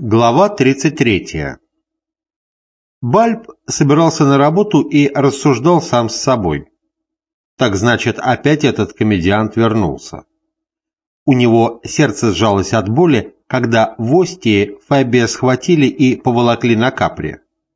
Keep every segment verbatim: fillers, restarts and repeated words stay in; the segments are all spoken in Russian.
Глава тридцать третья. Бальб собирался на работу и рассуждал сам с собой. Так значит, опять этот комедиант вернулся. У него сердце сжалось от боли, когда в Остии Фабия схватили и поволокли на Капри.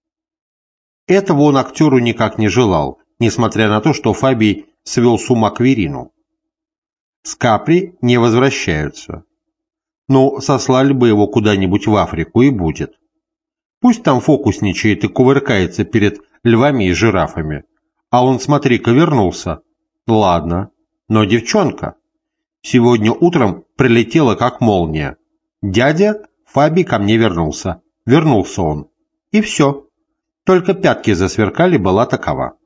Этого он актеру никак не желал, несмотря на то, что Фабий свел с ума Кверину. С Капри не возвращаются. Но сослали бы его куда-нибудь в Африку и будет. Пусть там фокусничает и кувыркается перед львами и жирафами. А он, смотри-ка, вернулся. Ладно, но девчонка. Сегодня утром прилетела как молния. Дядя Фабий ко мне вернулся. Вернулся он. И все. Только пятки засверкали, была такова.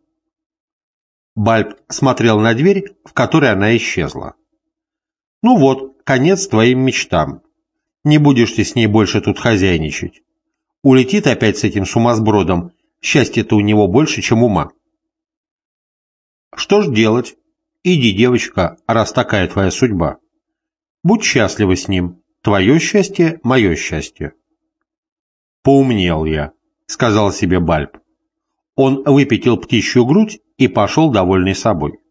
Бальб смотрел на дверь, в которой она исчезла. Ну вот, конец твоим мечтам. Не будешь ты с ней больше тут хозяйничать. Улетит опять с этим сумасбродом. Счастья-то у него больше, чем ума. Что ж делать? Иди, девочка, раз такая твоя судьба. Будь счастлива с ним. Твое счастье, мое счастье. Поумнел я, сказал себе Бальб. Он выпятил птичью грудь и пошел довольный собой.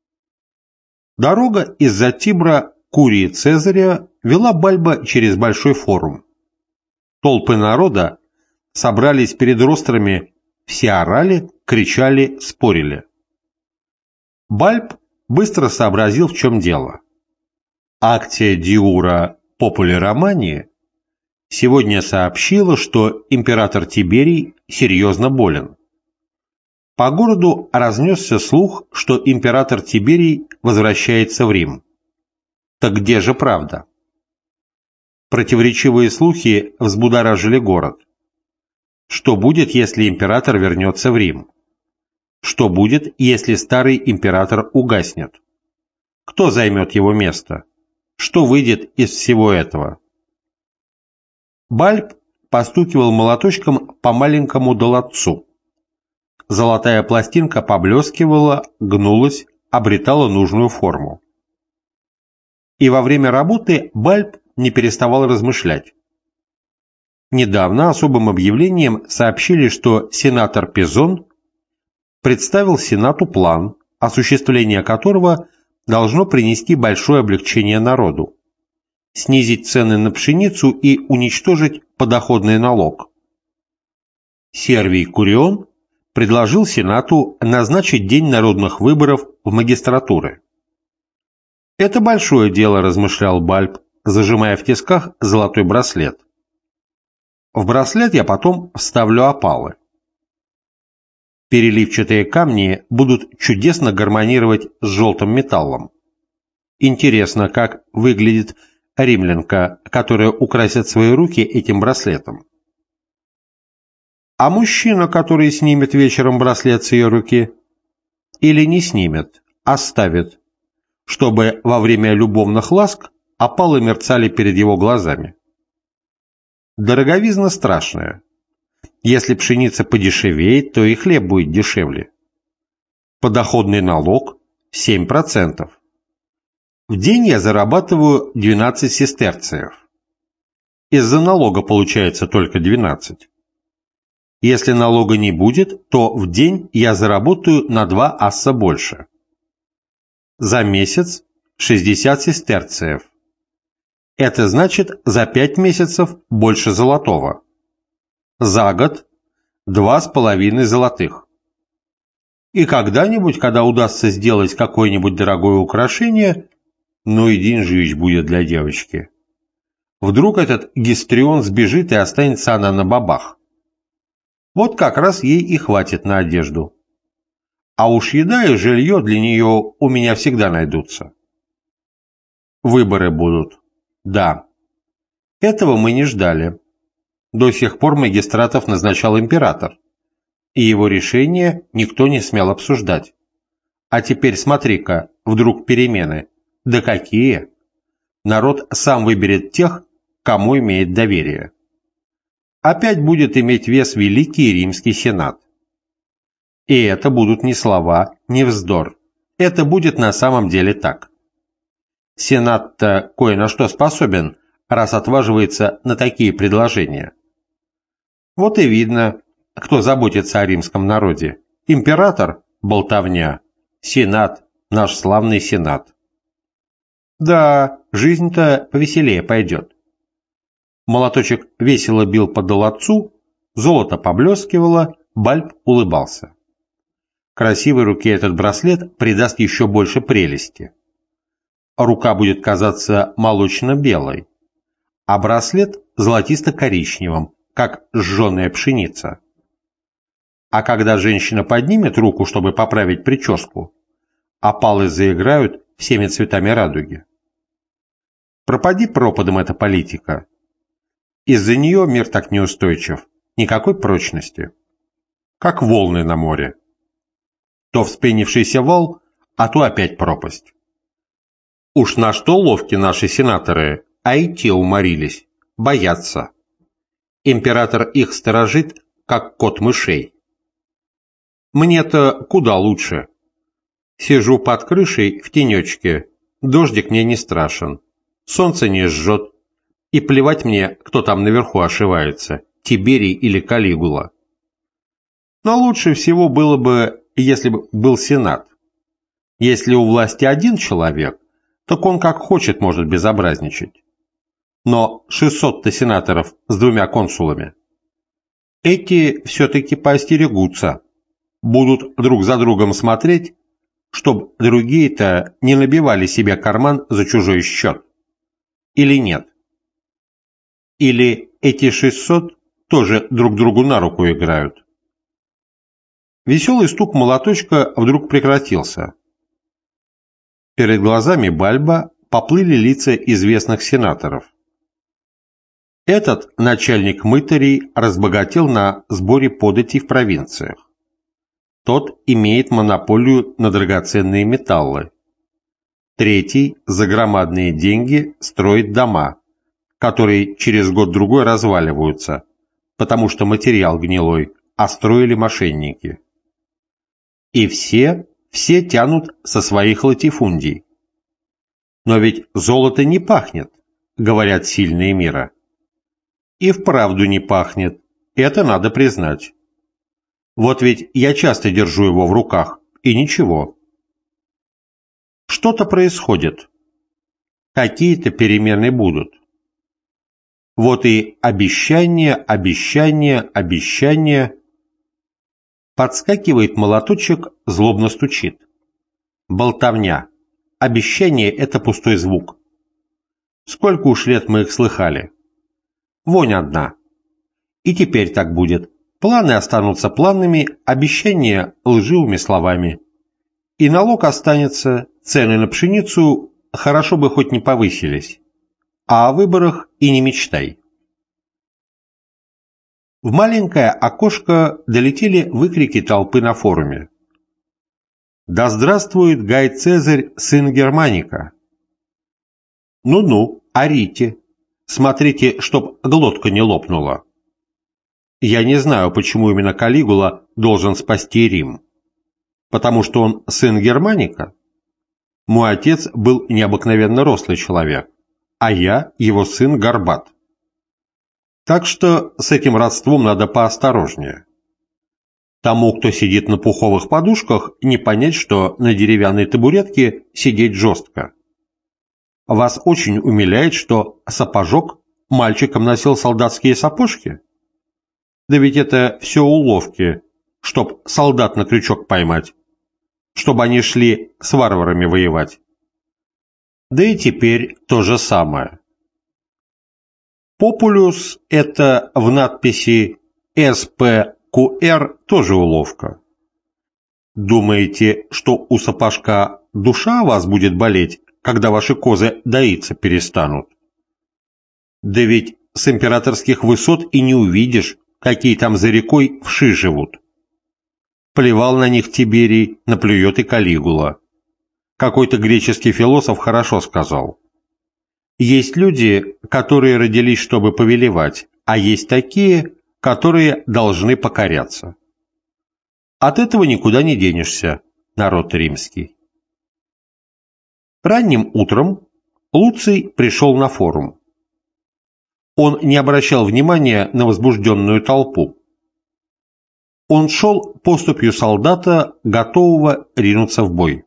Дорога из-за Тибра Курии Цезаря вела Бальба через большой форум. Толпы народа собрались перед рострами, все орали, кричали, спорили. Бальб быстро сообразил, в чем дело. Актия Диура Попули Романии сегодня сообщила, что император Тиберий серьезно болен. По городу разнесся слух, что император Тиберий возвращается в Рим. Так где же правда? Противоречивые слухи взбудоражили город. Что будет, если император вернется в Рим? Что будет, если старый император угаснет? Кто займет его место? Что выйдет из всего этого? Бальб постукивал молоточком по маленькому долотцу. Золотая пластинка поблескивала, гнулась, обретала нужную форму. И во время работы Бальб не переставал размышлять. Недавно особым объявлением сообщили, что сенатор Пизон представил Сенату план, осуществление которого должно принести большое облегчение народу, снизить цены на пшеницу и уничтожить подоходный налог. Сервий Курион предложил Сенату назначить день народных выборов в магистратуры. «Это большое дело», – размышлял Бальб, зажимая в тисках золотой браслет. В браслет я потом вставлю опалы. Переливчатые камни будут чудесно гармонировать с желтым металлом. Интересно, как выглядит римлянка, которая украсит свои руки этим браслетом. А мужчина, который снимет вечером браслет с ее руки, или не снимет, оставит, чтобы во время любовных ласк опалы мерцали перед его глазами. Дороговизна страшная. Если пшеница подешевеет, то и хлеб будет дешевле. Подоходный налог – семь процентов. В день я зарабатываю двенадцать сестерциев. Из-за налога получается только двенадцать. Если налога не будет, то в день я заработаю на два асса больше. За месяц шестьдесят сестерциев. Это значит за пять месяцев больше золотого. За год два с половиной золотых. И когда-нибудь, когда удастся сделать какое-нибудь дорогое украшение, ну и деньжищ будет для девочки. Вдруг этот гистрион сбежит и останется она на бабах. Вот как раз ей и хватит на одежду. А уж еда и жилье для нее у меня всегда найдутся. Выборы будут. Да. Этого мы не ждали. До сих пор магистратов назначал император. И его решение никто не смел обсуждать. А теперь смотри-ка, вдруг перемены. Да какие? Народ сам выберет тех, кому имеет доверие. Опять будет иметь вес Великий Римский Сенат. И это будут не слова, не вздор. Это будет на самом деле так. Сенат-то кое на что способен, раз отваживается на такие предложения. Вот и видно, кто заботится о римском народе. Император – болтовня, сенат – наш славный сенат. Да, жизнь-то повеселее пойдет. Молоточек весело бил по долотцу, золото поблескивало, Бальб улыбался. Красивой руке этот браслет придаст еще больше прелести. Рука будет казаться молочно-белой, а браслет золотисто-коричневым, как сжженная пшеница. А когда женщина поднимет руку, чтобы поправить прическу, опалы заиграют всеми цветами радуги. Пропади пропадом эта политика. Из-за нее мир так неустойчив, никакой прочности. Как волны на море. То вспенившийся вал, а то опять пропасть. Уж на что ловки наши сенаторы, а и те уморились, боятся. Император их сторожит, как кот мышей. Мне-то куда лучше. Сижу под крышей в тенечке, дождик мне не страшен, солнце не жжет, и плевать мне, кто там наверху ошивается, Тиберий или Калигула. Но лучше всего было бы, если бы был сенат. Если у власти один человек, так он как хочет может безобразничать. Но шестьсот-то сенаторов с двумя консулами. Эти все-таки поостерегутся, будут друг за другом смотреть, чтоб другие-то не набивали себе карман за чужой счет. Или нет? Или эти шестьсот тоже друг другу на руку играют? Веселый стук молоточка вдруг прекратился. Перед глазами Бальба поплыли лица известных сенаторов. Этот начальник мытарей разбогател на сборе податей в провинциях. Тот имеет монополию на драгоценные металлы. Третий за громадные деньги строит дома, которые через год-другой разваливаются, потому что материал гнилой, а строили мошенники. И все, все тянут со своих латифундий. Но ведь золото не пахнет, говорят сильные мира. И вправду не пахнет, это надо признать. Вот ведь я часто держу его в руках, и ничего. Что-то происходит. Какие-то перемены будут. Вот и обещание, обещание, обещание. Подскакивает молоточек, злобно стучит. Болтовня. Обещание – это пустой звук. Сколько уж лет мы их слыхали. Вонь одна. И теперь так будет. Планы останутся планами, обещания – лживыми словами. И налог останется, цены на пшеницу хорошо бы хоть не повысились. А о выборах и не мечтай. В маленькое окошко долетели выкрики толпы на форуме. «Да здравствует Гай Цезарь, сын Германика!» «Ну-ну, орите! Смотрите, чтоб глотка не лопнула!» Я не знаю, почему именно Калигула должен спасти Рим. Потому что он сын Германика? Мой отец был необыкновенно рослый человек, а я его сын горбат. Так что с этим родством надо поосторожнее. Тому, кто сидит на пуховых подушках, не понять, что на деревянной табуретке сидеть жестко. Вас очень умиляет, что сапожок мальчиком носил солдатские сапожки? Да ведь это все уловки, чтоб солдат на крючок поймать, чтобы они шли с варварами воевать. Да и теперь то же самое. Популюс – это в надписи эс пэ ку эр тоже уловка. Думаете, что у сапожка душа о вас будет болеть, когда ваши козы доиться перестанут? Да ведь с императорских высот и не увидишь, какие там за рекой вши живут. Плевал на них Тиберий, наплюет и Калигула. Какой-то греческий философ хорошо сказал. Есть люди, которые родились, чтобы повелевать, а есть такие, которые должны покоряться. От этого никуда не денешься, народ римский. Ранним утром Луций пришел на форум. Он не обращал внимания на возбужденную толпу. Он шел поступью солдата, готового ринуться в бой.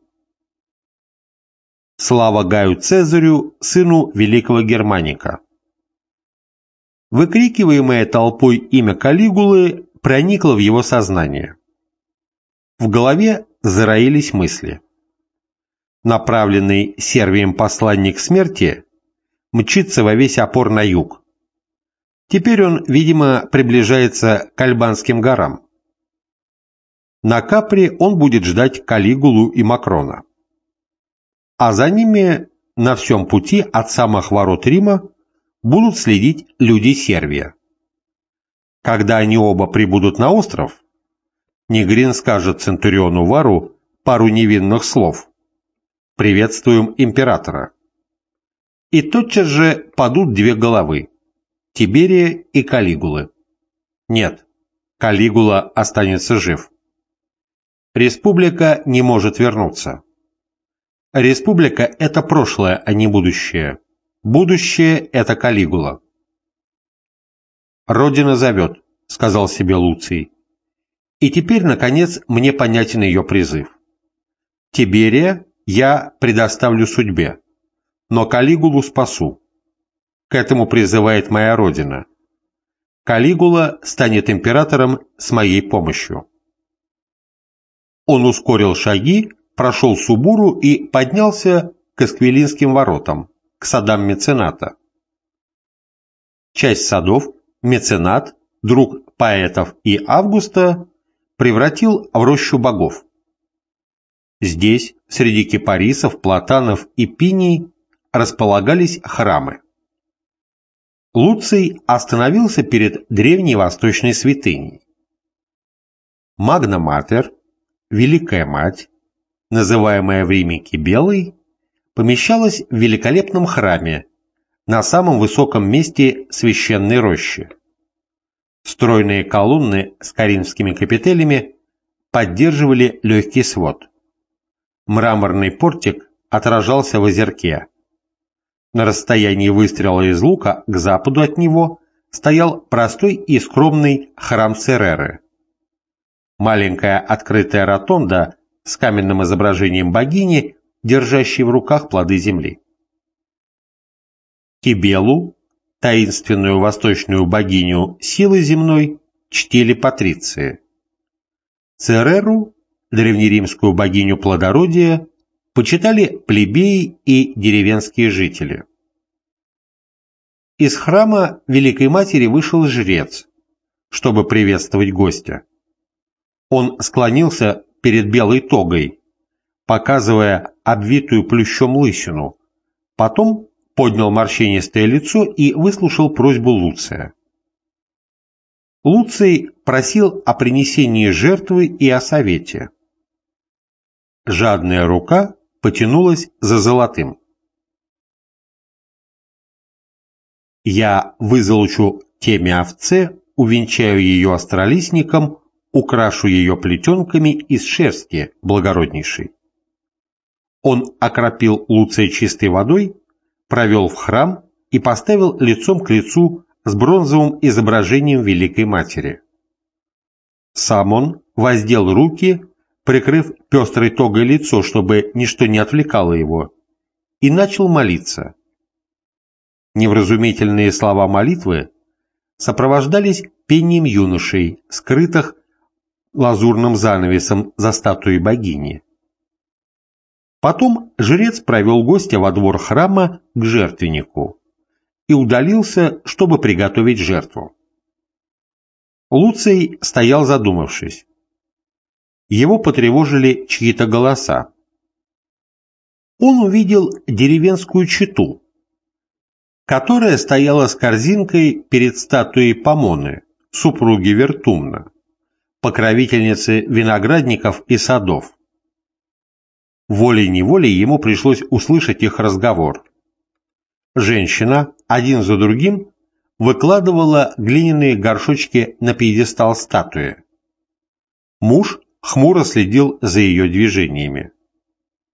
Слава Гаю Цезарю, сыну великого Германика. Выкрикиваемое толпой имя Калигулы проникло в его сознание. В голове зароились мысли. Направленный Сервием посланник смерти мчится во весь опор на юг. Теперь он, видимо, приближается к Альбанским горам. На Капри он будет ждать Калигулу и Макрона. А за ними на всем пути от самых ворот Рима будут следить люди Сервия. Когда они оба прибудут на остров, Негрин скажет центуриону Вару пару невинных слов: «Приветствуем императора». И тотчас же падут две головы – Тиберия и Калигулы. Нет, Калигула останется жив. Республика не может вернуться. Республика – это прошлое, а не будущее. Будущее – это Калигула. «Родина зовет», – сказал себе Луций. И теперь, наконец, мне понятен ее призыв. Тиберия я предоставлю судьбе, но Калигулу спасу. К этому призывает моя родина. Калигула станет императором с моей помощью. Он ускорил шаги, прошел Субуру и поднялся к Эсквилинским воротам, к садам мецената. Часть садов меценат, друг поэтов и Августа, превратил в рощу богов. Здесь, среди кипарисов, платанов и пиний, располагались храмы. Луций остановился перед древней восточной святыней. Магна Матер, Великая Мать, называемая в Риме Кибелой, помещалась в великолепном храме на самом высоком месте священной рощи. Стройные колонны с коринфскими капителями поддерживали легкий свод. Мраморный портик отражался в озерке. На расстоянии выстрела из лука к западу от него стоял простой и скромный храм Цереры. Маленькая открытая ротонда с каменным изображением богини, держащей в руках плоды земли. Кибелу, таинственную восточную богиню силы земной, чтили патриции. Цереру, древнеримскую богиню плодородия, почитали плебеи и деревенские жители. Из храма Великой Матери вышел жрец, чтобы приветствовать гостя. Он склонился перед белой тогой, показывая обвитую плющом лысину, потом поднял морщинистое лицо и выслушал просьбу Луция. Луций просил о принесении жертвы и о совете. Жадная рука потянулась за золотым. «Я вызолочу теме овце, увенчаю ее остролистником, украшу ее плетенками из шерсти, благороднейшей». Он окропил Луция чистой водой, провел в храм и поставил лицом к лицу с бронзовым изображением Великой Матери. Сам он воздел руки, прикрыв пестрой тогой лицо, чтобы ничто не отвлекало его, и начал молиться. Невразумительные слова молитвы сопровождались пением юношей, скрытых лазурным занавесом за статуей богини. Потом жрец провел гостя во двор храма к жертвеннику и удалился, чтобы приготовить жертву. Луций стоял задумавшись. Его потревожили чьи-то голоса. Он увидел деревенскую чету, которая стояла с корзинкой перед статуей Помоны, супруги Вертумна, покровительницы виноградников и садов. Волей-неволей ему пришлось услышать их разговор. Женщина, один за другим, выкладывала глиняные горшочки на пьедестал статуи. Муж хмуро следил за ее движениями.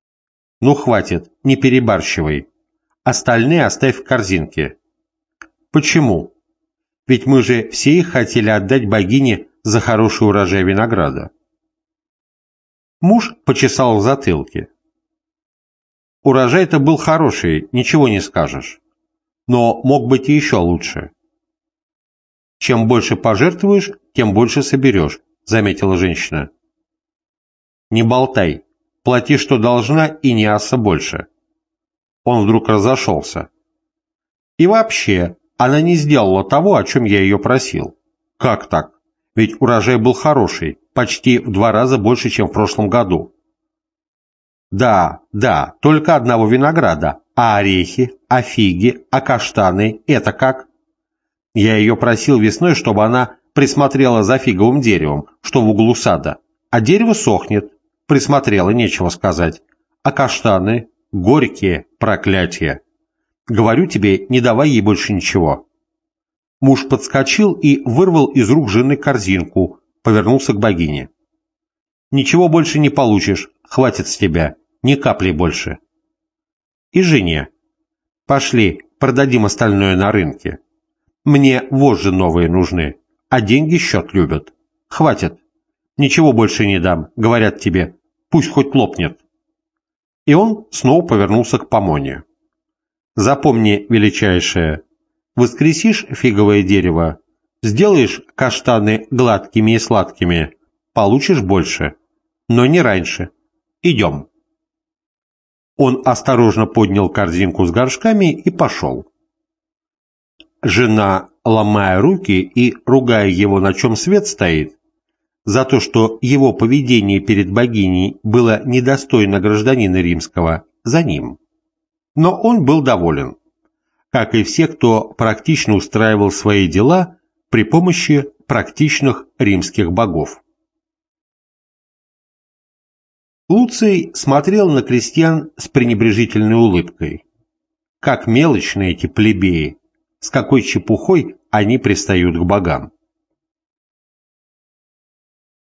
«Ну хватит, не перебарщивай. Остальные оставь в корзинке. Почему? Ведь мы же все их хотели отдать богине за хороший урожай винограда. Муж почесал в затылке. Урожай-то был хороший, ничего не скажешь. Но мог быть и еще лучше. Чем больше пожертвуешь, тем больше соберешь, заметила женщина. Не болтай, плати, что должна, и не аса больше. Он вдруг разошелся. И вообще, она не сделала того, о чем я ее просил. Как так? Ведь урожай был хороший, почти в два раза больше, чем в прошлом году. Да, да, только одного винограда. А орехи, а фиги, а каштаны – это как? Я ее просил весной, чтобы она присмотрела за фиговым деревом, что в углу сада. А дерево сохнет. Присмотрела, нечего сказать. А каштаны – горькие, проклятия. Говорю тебе, не давай ей больше ничего. Муж подскочил и вырвал из рук жены корзинку, повернулся к богине. Ничего больше не получишь, хватит с тебя, ни капли больше. И жене. Пошли, продадим остальное на рынке. Мне вожжи новые нужны, а деньги счет любят. Хватит. Ничего больше не дам, говорят тебе. Пусть хоть лопнет. И он снова повернулся к Помоне. Запомни, величайшее, воскресишь фиговое дерево, сделаешь каштаны гладкими и сладкими, получишь больше, но не раньше. Идем. Он осторожно поднял корзинку с горшками и пошел. Жена, ломая руки и ругая его, на чем свет стоит, за то, что его поведение перед богиней было недостойно гражданина римского, за ним. Но он был доволен, как и все, кто практично устраивал свои дела при помощи практичных римских богов. Луций смотрел на крестьян с пренебрежительной улыбкой. Как мелочны эти плебеи, с какой чепухой они пристают к богам.